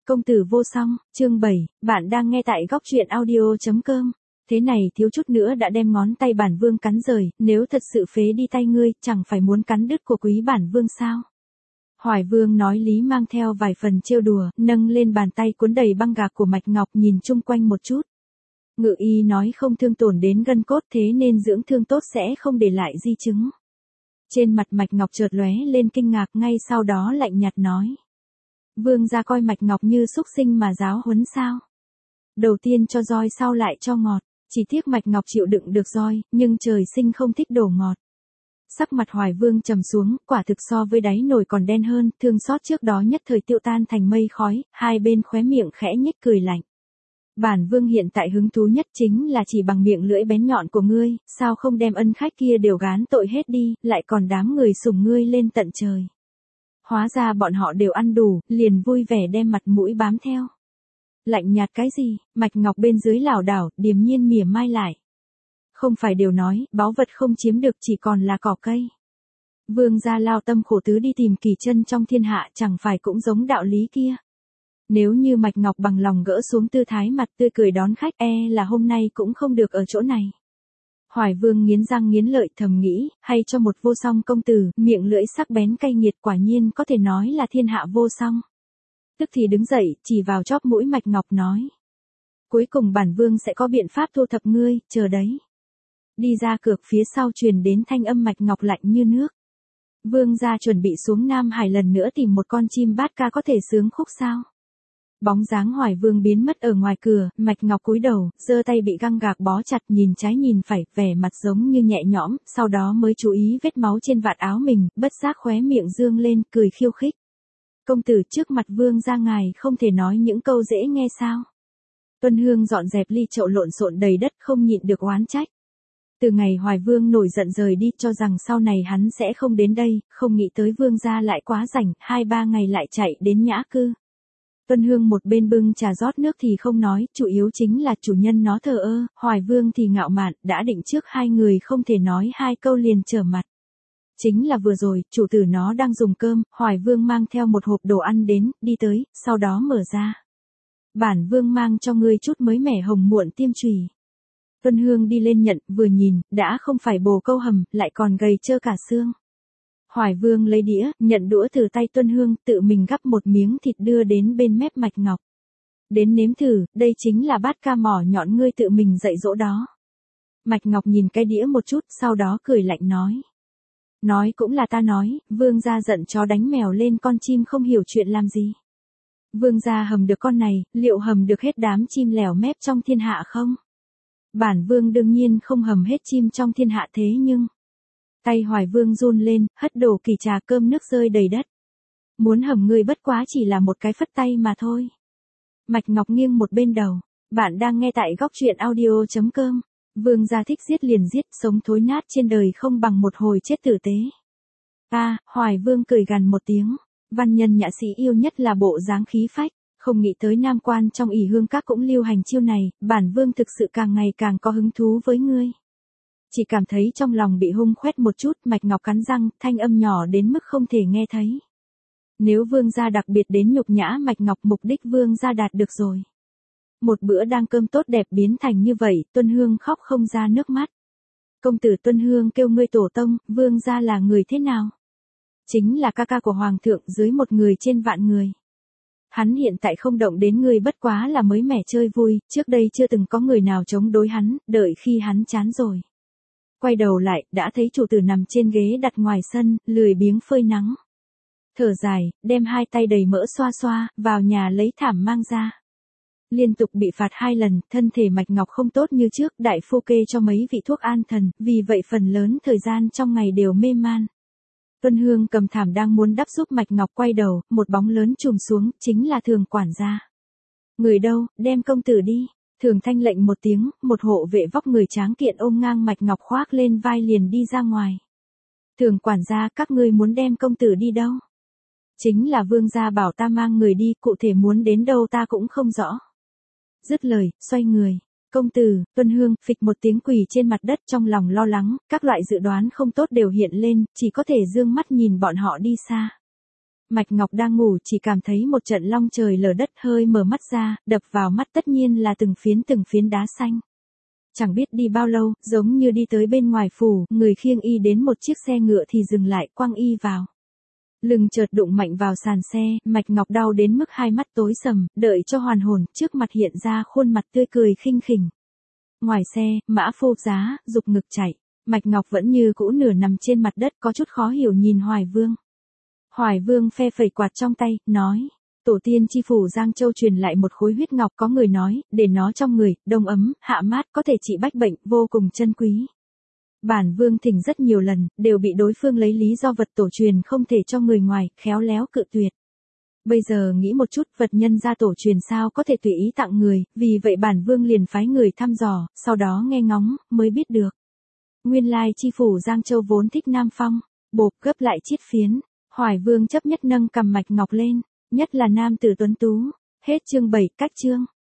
Công tử vô song, chương 7, bạn đang nghe tại góc truyện audio.com. Thế này thiếu chút nữa đã đem ngón tay bản vương cắn rời, nếu thật sự phế đi tay ngươi, chẳng phải muốn cắn đứt của quý bản vương sao? Hoài vương nói lý mang theo vài phần trêu đùa, nâng lên bàn tay cuốn đầy băng gạc của Mạch Ngọc nhìn chung quanh một chút. Ngự y nói không thương tổn đến gân cốt thế nên dưỡng thương tốt sẽ không để lại di chứng. Trên mặt Mạch Ngọc chợt lóe lên kinh ngạc, ngay sau đó lạnh nhạt nói. Vương gia coi Mạch Ngọc như xúc sinh mà giáo huấn sao? Đầu tiên cho roi sau lại cho ngọt, chỉ tiếc Mạch Ngọc chịu đựng được roi, nhưng trời sinh không thích đồ ngọt. Sắc mặt Hoài vương trầm xuống, quả thực so với đáy nồi còn đen hơn, thương xót trước đó nhất thời tiêu tan thành mây khói, hai bên khóe miệng khẽ nhếch cười lạnh. Bản vương hiện tại hứng thú nhất chính là chỉ bằng miệng lưỡi bén nhọn của ngươi, sao không đem ân khách kia đều gán tội hết đi, lại còn đám người sủng ngươi lên tận trời. Hóa ra bọn họ đều ăn đủ, liền vui vẻ đem mặt mũi bám theo. Lạnh nhạt cái gì, Mạch Ngọc bên dưới lảo đảo, điềm nhiên mỉa mai lại. Không phải đều nói, báu vật không chiếm được chỉ còn là cỏ cây. Vương gia lao tâm khổ tứ đi tìm kỳ chân trong thiên hạ chẳng phải cũng giống đạo lý kia. Nếu như Mạch Ngọc bằng lòng gỡ xuống tư thái mặt tươi cười đón khách là hôm nay cũng không được ở chỗ này. Hoài vương nghiến răng nghiến lợi thầm nghĩ, hay cho một vô song công tử, miệng lưỡi sắc bén cay nghiệt quả nhiên có thể nói là thiên hạ vô song. Tức thì đứng dậy, chỉ vào chóp mũi Mạch Ngọc nói. Cuối cùng bản vương sẽ có biện pháp thu thập ngươi, chờ đấy. Đi ra cửa phía sau truyền đến thanh âm Mạch Ngọc lạnh như nước. Vương gia chuẩn bị xuống Nam Hải lần nữa tìm một con chim bát ca có thể sướng khúc sao. Bóng dáng Hoài vương biến mất ở ngoài cửa, Mạch Ngọc cúi đầu, giơ tay bị găng gạc bó chặt nhìn trái nhìn phải, vẻ mặt giống như nhẹ nhõm, sau đó mới chú ý vết máu trên vạt áo mình, bất giác khóe miệng dương lên, cười khiêu khích. Công tử trước mặt vương gia ngài không thể nói những câu dễ nghe sao. Tuân Hương dọn dẹp ly chậu lộn xộn đầy đất không nhịn được oán trách. Từ ngày Hoài vương nổi giận rời đi cho rằng sau này hắn sẽ không đến đây, không nghĩ tới vương gia lại quá rảnh, 2-3 ngày lại chạy đến Nhã Cư. Tuân Hương một bên bưng trà rót nước thì không nói, chủ yếu chính là chủ nhân nó thờ ơ, Hoài vương thì ngạo mạn, đã định trước hai người không thể nói hai câu liền trở mặt. Chính là vừa rồi, chủ tử nó đang dùng cơm, Hoài vương mang theo một hộp đồ ăn đến, đi tới, sau đó mở ra. Bản vương mang cho ngươi chút mới mẻ hồng muộn tiêm chùy. Tuân Hương đi lên nhận, vừa nhìn, đã không phải bồ câu hầm, lại còn gầy trơ cả xương. Hoài vương lấy đĩa, nhận đũa từ tay Tuân Hương, tự mình gắp một miếng thịt đưa đến bên mép Mạch Ngọc. Đến nếm thử, đây chính là bát ca mỏ nhọn ngươi tự mình dạy dỗ đó. Mạch Ngọc nhìn cái đĩa một chút, sau đó cười lạnh nói. Nói cũng là ta nói, vương gia giận chó đánh mèo lên con chim không hiểu chuyện làm gì. Vương gia hầm được con này, liệu hầm được hết đám chim lèo mép trong thiên hạ không? Bản vương đương nhiên không hầm hết chim trong thiên hạ thế nhưng... Tay Hoài vương run lên, hất đổ kỳ trà cơm nước rơi đầy đất. Muốn hầm ngươi bất quá chỉ là một cái phất tay mà thôi. Mạch Ngọc nghiêng một bên đầu. Bạn đang nghe tại góc truyện audio.com. Vương gia thích giết liền giết, sống thối nát trên đời không bằng một hồi chết tử tế. Hoài vương cười gằn một tiếng. Văn nhân nhã sĩ yêu nhất là bộ dáng khí phách. Không nghĩ tới nam quan trong ỷ hương các cũng lưu hành chiêu này, bản vương thực sự càng ngày càng có hứng thú với ngươi. Chỉ cảm thấy trong lòng bị hung khoét một chút, Mạch Ngọc cắn răng, thanh âm nhỏ đến mức không thể nghe thấy. Nếu vương gia đặc biệt đến nhục nhã Mạch Ngọc, mục đích vương gia đạt được rồi. Một bữa đang cơm tốt đẹp biến thành như vậy, Tuân Hương khóc không ra nước mắt. Công tử Tuân Hương kêu ngươi tổ tông, vương gia là người thế nào? Chính là ca ca của hoàng thượng dưới một người trên vạn người. Hắn hiện tại không động đến ngươi bất quá là mới mẻ chơi vui, trước đây chưa từng có người nào chống đối hắn, đợi khi hắn chán rồi. Quay đầu lại, đã thấy chủ tử nằm trên ghế đặt ngoài sân, lười biếng phơi nắng. Thở dài, đem hai tay đầy mỡ xoa xoa, vào nhà lấy thảm mang ra. Liên tục bị phạt 2 lần, thân thể Mạch Ngọc không tốt như trước, đại phu kê cho mấy vị thuốc an thần, vì vậy phần lớn thời gian trong ngày đều mê man. Tuân Hương cầm thảm đang muốn đắp giúp Mạch Ngọc, quay đầu, một bóng lớn trùm xuống, chính là Thường quản gia. Người đâu, đem công tử đi. Thường thanh lệnh một tiếng, một hộ vệ vóc người tráng kiện ôm ngang Mạch Ngọc khoác lên vai liền đi ra ngoài. Thường quản gia, các ngươi muốn đem công tử đi đâu? Chính là vương gia bảo ta mang người đi, cụ thể muốn đến đâu ta cũng không rõ. Dứt lời, xoay người. Công tử, Tuân Hương, phịch một tiếng quỳ trên mặt đất trong lòng lo lắng, các loại dự đoán không tốt đều hiện lên, chỉ có thể dương mắt nhìn bọn họ đi xa. Mạch Ngọc đang ngủ chỉ cảm thấy một trận long trời lở đất, hơi mở mắt ra, đập vào mắt tất nhiên là từng phiến đá xanh. Chẳng biết đi bao lâu, giống như đi tới bên ngoài phủ, người khiêng y đến một chiếc xe ngựa thì dừng lại, quăng y vào. Lưng chợt đụng mạnh vào sàn xe, Mạch Ngọc đau đến mức hai mắt tối sầm, đợi cho hoàn hồn, trước mặt hiện ra khuôn mặt tươi cười khinh khỉnh. Ngoài xe, mã phô giá, dục ngực chạy. Mạch Ngọc vẫn như cũ nửa nằm trên mặt đất, có chút khó hiểu nhìn Hoài Vương. Hoài Vương phe phẩy quạt trong tay, nói. Tổ tiên chi phủ Giang Châu truyền lại một khối huyết ngọc, có người nói, để nó trong người, đông ấm, hạ mát, có thể trị bách bệnh, vô cùng chân quý. Bản Vương thỉnh rất nhiều lần, đều bị đối phương lấy lý do vật tổ truyền không thể cho người ngoài, khéo léo cự tuyệt. Bây giờ nghĩ một chút, vật nhân gia tổ truyền sao có thể tùy ý tặng người, vì vậy bản Vương liền phái người thăm dò, sau đó nghe ngóng, mới biết được. Nguyên lai chi phủ Giang Châu vốn thích Nam Phong, bộp gấp lại chiết phiến. Hoài Vương chấp nhất nâng cầm Mạch Ngọc lên, nhất là nam tử tuấn tú. Hết chương 7, cách chương.